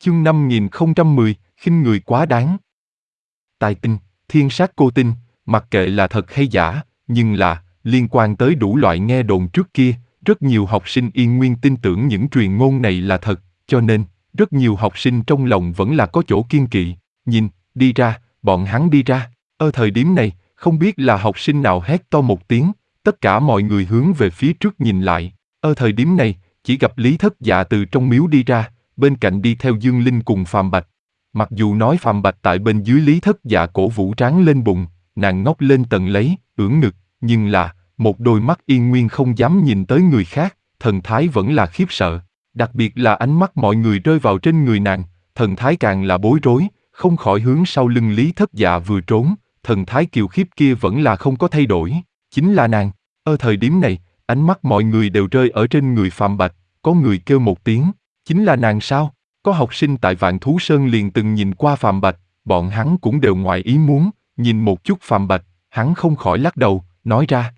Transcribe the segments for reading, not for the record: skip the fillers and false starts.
Chương 5010, khinh người quá đáng. Tài tinh, thiên sát cô tinh, mặc kệ là thật hay giả, nhưng là, liên quan tới đủ loại nghe đồn trước kia, rất nhiều học sinh Yên Nguyên tin tưởng những truyền ngôn này là thật, cho nên, rất nhiều học sinh trong lòng vẫn là có chỗ kiêng kỵ. Nhìn, đi ra, bọn hắn đi ra. Ở thời điểm này, không biết là học sinh nào hét to một tiếng, tất cả mọi người hướng về phía trước nhìn lại. Ở thời điểm này, chỉ gặp Lý Thất Dạ từ trong miếu đi ra, bên cạnh đi theo Dương Linh cùng Phàm Bạch. Mặc dù nói Phàm Bạch tại bên dưới Lý Thất Dạ cổ vũ tráng lên bụng, nàng ngóc lên tận lấy, ưỡn ngực, nhưng là, một đôi mắt Yên Nguyên không dám nhìn tới người khác, thần thái vẫn là khiếp sợ. Đặc biệt là ánh mắt mọi người rơi vào trên người nàng, thần thái càng là bối rối, không khỏi hướng sau lưng Lý Thất Dạ vừa trốn, thần thái kiều khiếp kia vẫn là không có thay đổi, chính là nàng. Ở thời điểm này, ánh mắt mọi người đều rơi ở trên người Phàm Bạch, có người kêu một tiếng, chính là nàng sao? Có học sinh tại Vạn Thú Sơn liền từng nhìn qua Phàm Bạch, bọn hắn cũng đều ngoài ý muốn, nhìn một chút Phàm Bạch, hắn không khỏi lắc đầu, nói ra.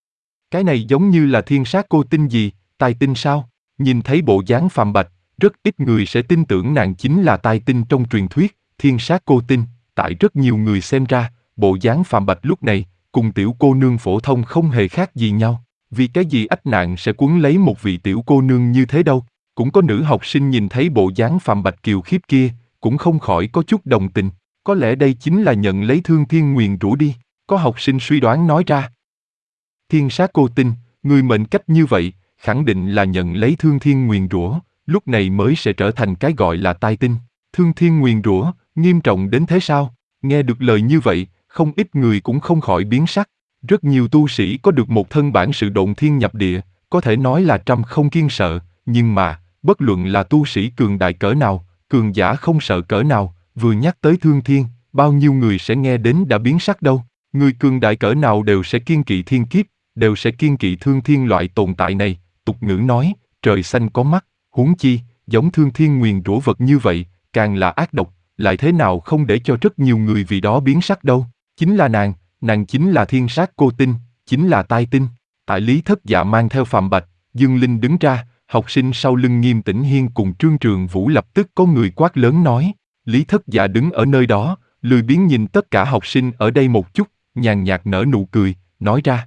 Cái này giống như là thiên sát cô tinh gì, tài tinh sao? Nhìn thấy bộ dáng Phàm Bạch, rất ít người sẽ tin tưởng nàng chính là tài tinh trong truyền thuyết, thiên sát cô tinh. Tại rất nhiều người xem ra, bộ dáng Phàm Bạch lúc này, cùng tiểu cô nương phổ thông không hề khác gì nhau. Vì cái gì ách nạn sẽ cuốn lấy một vị tiểu cô nương như thế đâu? Cũng có nữ học sinh nhìn thấy bộ dáng Phàm Bạch kiều khiếp kia, cũng không khỏi có chút đồng tình. Có lẽ đây chính là nhận lấy thương thiên nguyền rủa đi. Có học sinh suy đoán nói ra. Thiên sát cô tinh, người mệnh cách như vậy, khẳng định là nhận lấy thương thiên nguyền rủa, lúc này mới sẽ trở thành cái gọi là tai tinh. Thương thiên nguyền rủa, nghiêm trọng đến thế sao? Nghe được lời như vậy, không ít người cũng không khỏi biến sắc. Rất nhiều tu sĩ có được một thân bản sự độn thiên nhập địa, có thể nói là trăm không kiêng sợ, nhưng mà, bất luận là tu sĩ cường đại cỡ nào, cường giả không sợ cỡ nào, vừa nhắc tới thương thiên, bao nhiêu người sẽ nghe đến đã biến sắc đâu. Người cường đại cỡ nào đều sẽ kiêng kỵ thiên kiếp, đều sẽ kiêng kỵ thương thiên loại tồn tại này. Tục ngữ nói, trời xanh có mắt, huống chi, giống thương thiên nguyền rủa vật như vậy, càng là ác độc, lại thế nào không để cho rất nhiều người vì đó biến sắc đâu. Chính là nàng chính là thiên sát cô tinh, chính là tai tinh. Tại Lý Thất Dạ mang theo Phàm Bạch, Dương Linh đứng ra, học sinh sau lưng Nghiêm Tĩnh Hiên cùng Trương Trường Vũ lập tức có người quát lớn nói. Lý Thất Dạ đứng ở nơi đó, lười biếng nhìn tất cả học sinh ở đây một chút, nhàn nhạt nở nụ cười, nói ra.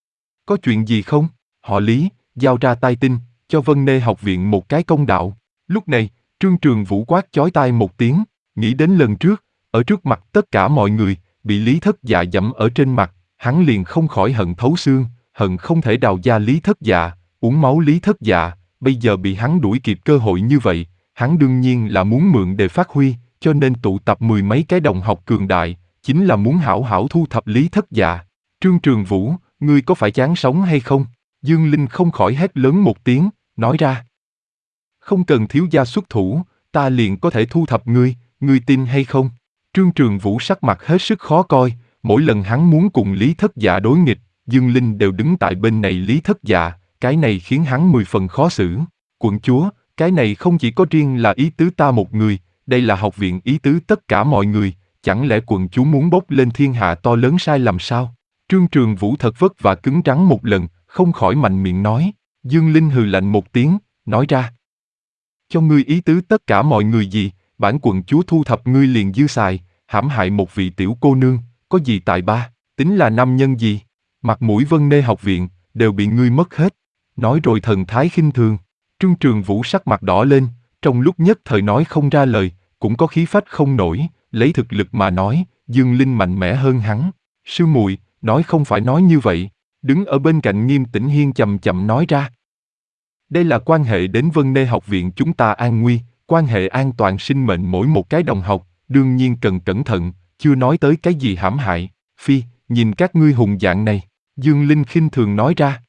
Có chuyện gì không? Họ Lý, giao ra tai tinh, cho Vân Nê học viện một cái công đạo. Lúc này, Trương Trường Vũ quát chói tai một tiếng, nghĩ đến lần trước, ở trước mặt tất cả mọi người, bị Lý Thất Dạ dẫm ở trên mặt, hắn liền không khỏi hận thấu xương, hận không thể đào da Lý Thất Dạ, uống máu Lý Thất Dạ, bây giờ bị hắn đuổi kịp cơ hội như vậy, hắn đương nhiên là muốn mượn để phát huy, cho nên tụ tập mười mấy cái đồng học cường đại, chính là muốn hảo hảo thu thập Lý Thất Dạ. Trương Trường Vũ, ngươi có phải chán sống hay không? Dương Linh không khỏi hét lớn một tiếng, nói ra. Không cần thiếu gia xuất thủ, ta liền có thể thu thập ngươi, ngươi tin hay không? Trương Trường Vũ sắc mặt hết sức khó coi, mỗi lần hắn muốn cùng Lý Thất Dạ đối nghịch, Dương Linh đều đứng tại bên này Lý Thất Dạ, cái này khiến hắn 10 phần khó xử. Quận chúa, cái này không chỉ có riêng là ý tứ ta một người, đây là học viện ý tứ tất cả mọi người, chẳng lẽ quận chúa muốn bốc lên thiên hạ to lớn sai lầm sao? Trương Trường Vũ thật vất vả cứng rắn một lần, không khỏi mạnh miệng nói. Dương Linh hừ lạnh một tiếng, nói ra. Cho ngươi ý tứ tất cả mọi người gì, bản quận chúa thu thập ngươi liền dư xài, hãm hại một vị tiểu cô nương, có gì tài ba, tính là nam nhân gì? Mặt mũi Vân Nê học viện, đều bị ngươi mất hết. Nói rồi thần thái khinh thường. Trương Trường Vũ sắc mặt đỏ lên, trong lúc nhất thời nói không ra lời, cũng có khí phách không nổi, lấy thực lực mà nói, Dương Linh mạnh mẽ hơn hắn. Sư muội, nói không phải nói như vậy, đứng ở bên cạnh Nghiêm Tĩnh Hiên chậm chậm nói ra. Đây là quan hệ đến Vân Nê học viện chúng ta an nguy, quan hệ an toàn sinh mệnh mỗi một cái đồng học, đương nhiên cần cẩn thận, chưa nói tới cái gì hãm hại. Phi, nhìn các ngươi hùng dạng này, Dương Linh khinh thường nói ra.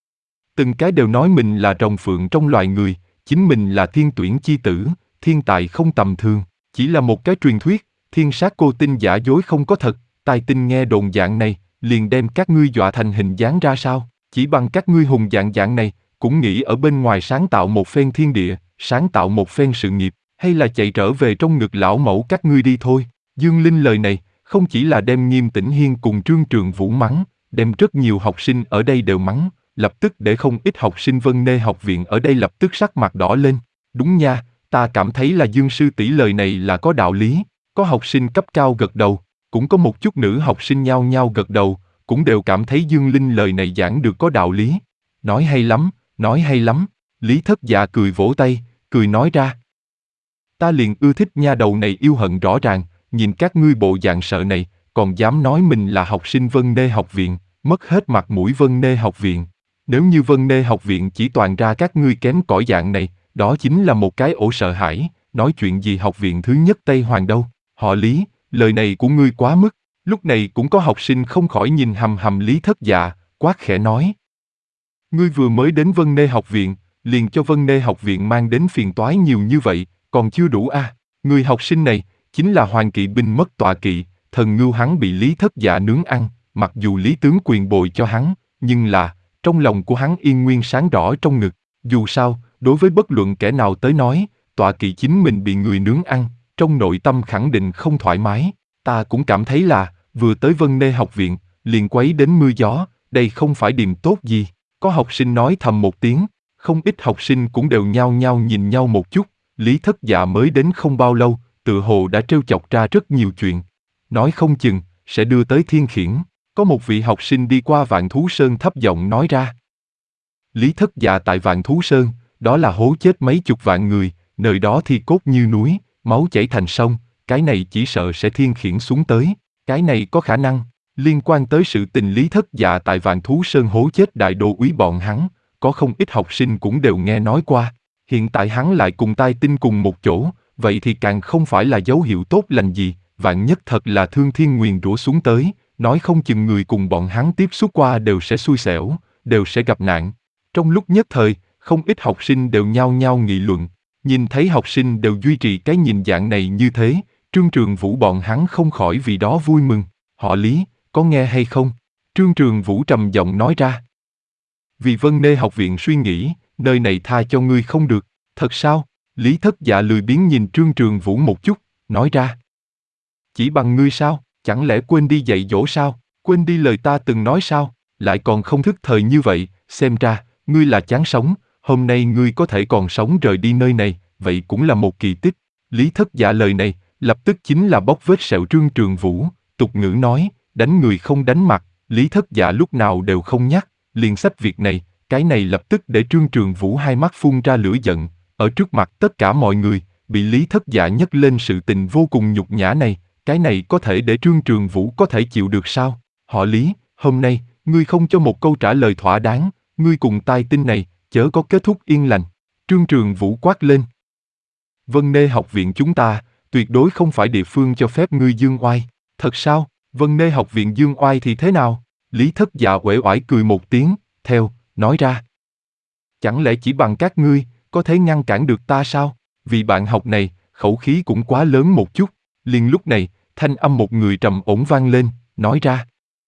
Từng cái đều nói mình là rồng phượng trong loài người, chính mình là thiên tuyển chi tử, thiên tài không tầm thường, chỉ là một cái truyền thuyết, thiên sát cô tinh giả dối không có thật, tài tinh nghe đồn dạng này, liền đem các ngươi dọa thành hình dáng ra sao, chỉ bằng các ngươi hùng dạng này, cũng nghĩ ở bên ngoài sáng tạo một phen thiên địa, sáng tạo một phen sự nghiệp, hay là chạy trở về trong ngực lão mẫu các ngươi đi thôi. Dương Linh lời này, không chỉ là đem Nghiêm Tĩnh Hiên cùng Trương Trường Vũ mắng, đem rất nhiều học sinh ở đây đều mắng, lập tức để không ít học sinh Vân Nê học viện ở đây lập tức sắc mặt đỏ lên. Đúng nha, Ta cảm thấy là Dương sư tỷ lời này là có đạo lý. Có học sinh cấp cao gật đầu, cũng có một chút nữ học sinh nhao nhao gật đầu, cũng đều cảm thấy Dương Linh lời này giảng được có đạo lý. Nói hay lắm, nói hay lắm. Lý Thất Dạ cười vỗ tay, cười nói ra. Ta liền ưa thích nha đầu này yêu hận rõ ràng, nhìn các ngươi bộ dạng sợ này, còn dám nói mình là học sinh Vân Nê học viện, mất hết mặt mũi Vân Nê học viện. Nếu như Vân Nê học viện chỉ toàn ra các ngươi kém cỏi dạng này, đó chính là một cái ổ sợ hãi, nói chuyện gì học viện thứ nhất Tây Hoàng đâu. Họ Lý, lời này của ngươi quá mức. Lúc này cũng có học sinh không khỏi nhìn hằm hằm Lý Thất Dạ, quát khẽ nói. Ngươi vừa mới đến Vân Nê học viện, liền cho Vân Nê học viện mang đến phiền toái nhiều như vậy, còn chưa đủ à? Người học sinh này, chính là Hoàng Kỵ binh mất tọa kỵ, thần ngưu hắn bị Lý Thất Dạ nướng ăn, mặc dù Lý tướng quyền bồi cho hắn, nhưng là, trong lòng của hắn yên nguyên sáng rõ trong ngực. Dù sao, đối với bất luận kẻ nào tới nói, tọa kỵ chính mình bị người nướng ăn, trong nội tâm khẳng định không thoải mái. Ta cũng cảm thấy là, vừa tới Vân Nê học viện, liền quấy đến mưa gió, đây không phải điềm tốt gì. Có học sinh nói thầm một tiếng, không ít học sinh cũng đều nhao nhao nhìn nhau một chút. Lý Thất Dạ mới đến không bao lâu, tựa hồ đã trêu chọc ra rất nhiều chuyện. Nói không chừng, sẽ đưa tới thiên khiển. Có một vị học sinh đi qua Vạn Thú Sơn thấp giọng nói ra. Lý Thất Dạ tại Vạn Thú Sơn, đó là hố chết mấy chục vạn người, nơi đó thi cốt như núi, máu chảy thành sông, cái này chỉ sợ sẽ thiên khiển xuống tới. Cái này có khả năng, liên quan tới sự tình Lý Thất Dạ tại Vạn Thú Sơn hố chết đại đô úy bọn hắn, có không ít học sinh cũng đều nghe nói qua. Hiện tại hắn lại cùng Tai Tinh cùng một chỗ, vậy thì càng không phải là dấu hiệu tốt lành gì, vạn nhất thật là thương thiên nguyền rủa xuống tới, nói không chừng người cùng bọn hắn tiếp xúc qua đều sẽ xui xẻo, đều sẽ gặp nạn. Trong lúc nhất thời, không ít học sinh đều nhao nhao nghị luận, nhìn thấy học sinh đều duy trì cái nhìn dạng này như thế, Trương Trường Vũ bọn hắn không khỏi vì đó vui mừng. Họ Lý, có nghe hay không? Trương Trường Vũ trầm giọng nói ra. Vì Vân Nê học viện suy nghĩ, nơi này tha cho ngươi không được. Thật sao? Lý Thất Dạ lười biếng nhìn Trương Trường Vũ một chút, nói ra. Chỉ bằng ngươi sao? Chẳng lẽ quên đi dạy dỗ sao? Quên đi lời ta từng nói sao? Lại còn không thức thời như vậy, xem ra, ngươi là chán sống, hôm nay ngươi có thể còn sống rời đi nơi này, vậy cũng là một kỳ tích. Lý Thất Dạ lời này, lập tức chính là bóc vết sẹo Trương Trường Vũ, tục ngữ nói, đánh người không đánh mặt, Lý Thất Dạ lúc nào đều không nhắc, liền sách việc này, cái này lập tức để Trương Trường Vũ hai mắt phun ra lửa giận, ở trước mặt tất cả mọi người, bị Lý Thất Dạ nhắc lên sự tình vô cùng nhục nhã này, cái này có thể để Trương Trường Vũ có thể chịu được sao? Họ Lý, hôm nay, ngươi không cho một câu trả lời thỏa đáng, ngươi cùng Tai Tinh này, chớ có kết thúc yên lành. Trương Trường Vũ quát lên. Vân Nê học viện chúng ta, tuyệt đối không phải địa phương cho phép ngươi dương oai. Thật sao? Vân Nê học viện dương oai thì thế nào? Lý Thất Dạ uể oải cười một tiếng, theo, nói ra. Chẳng lẽ chỉ bằng các ngươi, có thể ngăn cản được ta sao? Vì bạn học này, khẩu khí cũng quá lớn một chút. Liền lúc này, thanh âm một người trầm ổn vang lên, nói ra.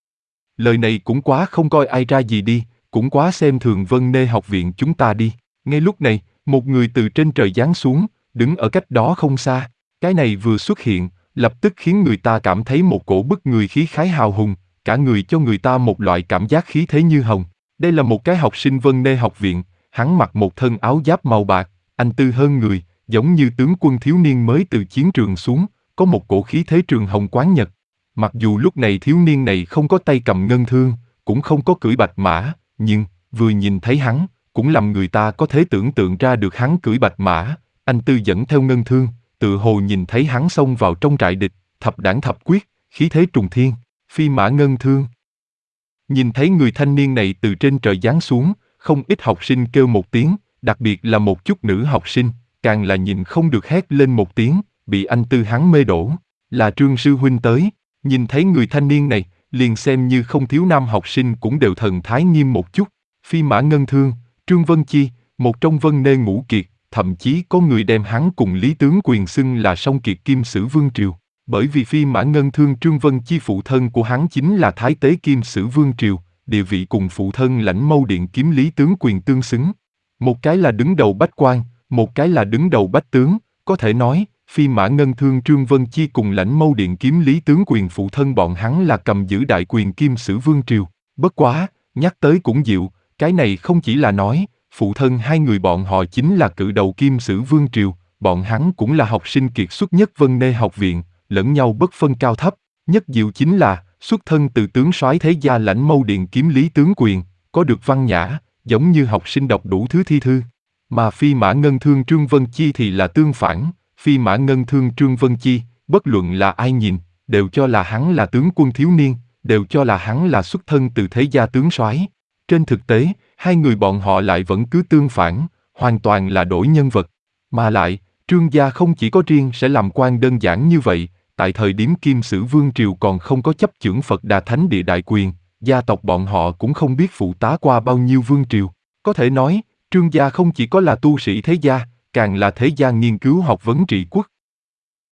Lời này cũng quá không coi ai ra gì đi, cũng quá xem thường Vân Nê học viện chúng ta đi. Ngay lúc này, một người từ trên trời giáng xuống, đứng ở cách đó không xa. Cái này vừa xuất hiện, lập tức khiến người ta cảm thấy một cổ bức người khí khái hào hùng, cả người cho người ta một loại cảm giác khí thế như hồng. Đây là một cái học sinh Vân Nê học viện, hắn mặc một thân áo giáp màu bạc, anh tư hơn người, giống như tướng quân thiếu niên mới từ chiến trường xuống, có một cổ khí thế trường hồng quán nhật. Mặc dù lúc này thiếu niên này không có tay cầm ngân thương, cũng không có cưỡi bạch mã, nhưng, vừa nhìn thấy hắn, cũng làm người ta có thể tưởng tượng ra được hắn cưỡi bạch mã, anh tư dẫn theo ngân thương, tự hồ nhìn thấy hắn xông vào trong trại địch, thập đảng thập quyết, khí thế trùng thiên, phi mã ngân thương. Nhìn thấy người thanh niên này từ trên trời giáng xuống, không ít học sinh kêu một tiếng, đặc biệt là một chút nữ học sinh, càng là nhìn không được hét lên một tiếng, bị anh tư hắn mê đổ, là Trương sư huynh tới. Nhìn thấy người thanh niên này, liền xem như không thiếu nam học sinh cũng đều thần thái nghiêm một chút. Phi mã ngân thương, Trương Vân Chi, một trong Vân Nê ngũ kiệt, thậm chí có người đem hắn cùng Lý tướng quyền xưng là song kiệt kim sử vương triều. Bởi vì phi mã ngân thương Trương Vân Chi phụ thân của hắn chính là Thái tế kim sử vương triều, địa vị cùng phụ thân Lãnh Mâu Điện kiếm Lý tướng quyền tương xứng. Một cái là đứng đầu bách quan, một cái là đứng đầu bách tướng, có thể nói, phi mã ngân thương Trương Vân Chi cùng Lãnh Mâu Điện kiếm Lý tướng quyền phụ thân bọn hắn là cầm giữ đại quyền kim sử vương triều. Bất quá, nhắc tới cũng dịu, cái này không chỉ là nói, phụ thân hai người bọn họ chính là cự đầu kim sử vương triều, bọn hắn cũng là học sinh kiệt xuất nhất Vân Nê học viện, lẫn nhau bất phân cao thấp. Nhất diệu chính là, xuất thân từ tướng soái thế gia Lãnh Mâu Điện kiếm lý tướng quyền, có được văn nhã, giống như học sinh đọc đủ thứ thi thư. Mà Phi Mã Ngân Thương Trương Vân Chi thì là tương phản, Phi Mã Ngân Thương Trương Vân Chi, bất luận là ai nhìn, đều cho là hắn là tướng quân thiếu niên, đều cho là hắn là xuất thân từ thế gia tướng soái. Trên thực tế, hai người bọn họ lại vẫn cứ tương phản, hoàn toàn là đổi nhân vật. Mà lại, Trương gia không chỉ có riêng sẽ làm quan đơn giản như vậy, tại thời điểm Kim Sử Vương Triều còn không có chấp chưởng Phật Đà Thánh Địa đại quyền, gia tộc bọn họ cũng không biết phụ tá qua bao nhiêu vương triều. Có thể nói, Trương gia không chỉ có là tu sĩ thế gia, càng là thế gia nghiên cứu học vấn trị quốc.